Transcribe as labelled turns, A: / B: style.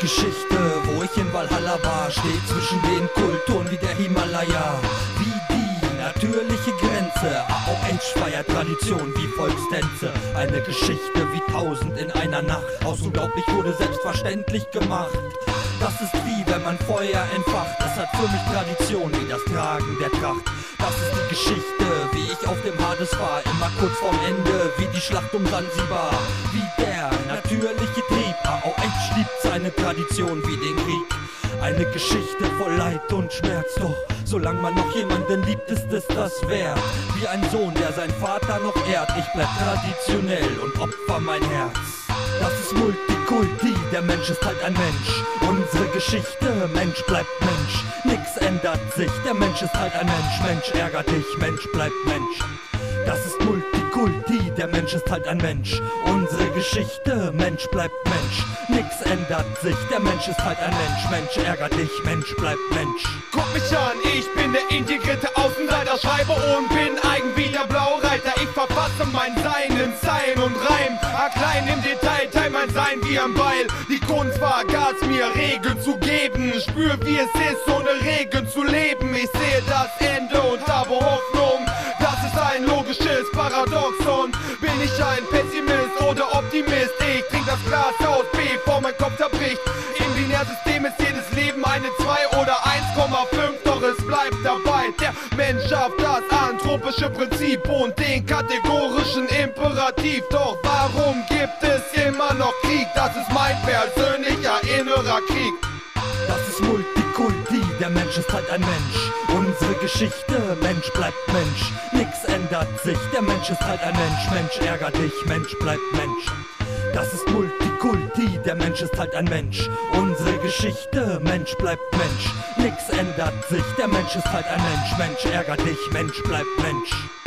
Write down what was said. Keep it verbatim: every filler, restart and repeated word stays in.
A: Geschichte, wo ich in Valhalla war, steht zwischen den Kulturen wie der Himalaya. Wie die natürliche Grenze, auch Endschweier Tradition wie Volkstänze. Eine Geschichte wie tausend in einer Nacht, aus unglaublich wurde selbstverständlich gemacht. Das ist wie wenn man Feuer entfacht, das hat für mich Tradition wie das Tragen der Tracht. Das ist die Geschichte, wie ich auf dem Hades war, immer kurz vorm Ende, wie die Schlacht um Sansibar. Wie der natürliche Trieb, A O H liebt seine Tradition wie den Krieg. Eine Geschichte voll Leid und Schmerz, doch solange man noch jemanden liebt, ist es das wert. Wie ein Sohn, der seinen Vater noch ehrt, ich bleib traditionell und opfer mein Herz. Das ist Multikulti, der Mensch ist halt ein Mensch. Unsere Geschichte, Mensch bleibt Mensch. Nix ändert sich, der Mensch ist halt ein Mensch. Mensch ärgert dich, Mensch bleibt Mensch. Das ist Multikulti, der Mensch ist halt ein Mensch. Unsere Geschichte, Mensch bleibt Mensch. Nix ändert sich, der Mensch ist halt ein Mensch. Mensch ärgert dich, Mensch bleibt Mensch.
B: Guck mich an, ich bin der integrierte Außenseiter, schreibe und bin eigen wie der Blaureiter. Ich verfasse mein Sein in Zeilen und Reim, a klein im Detail, teil mein Sein wie ein Beil. Die Kunst war Gas, mir Regeln zu geben, spür wie es ist, ohne Regeln zu leben. Ich sehe das Ende und habe Hoffnung, das ist ein logisches Paradoxon. Bin ich ein Pessimist oder Optimist? Ich trink das Glas aus, bevor mein Kopf zerbricht. Im Binärsystem ist jedes Leben eine zwei oder eins Komma fünf, doch es bleibt dabei. Der Mensch schafft das anthropische Prinzip und den kategorischen Imperativ. Doch warum gibt es immer noch Krieg? Das ist mein persönlicher innerer Krieg.
A: Das ist Multikulti, der Mensch ist halt ein Mensch. Unsere Geschichte, Mensch bleibt Mensch. Nix ändert sich, der Mensch ist halt ein Mensch. Mensch ärgert dich, Mensch bleibt Mensch. Das ist Multikulti, der Mensch ist halt ein Mensch. Unsere Geschichte, Mensch bleibt Mensch. Nix ändert sich, der Mensch ist halt ein Mensch. Mensch ärgert dich, Mensch bleibt Mensch.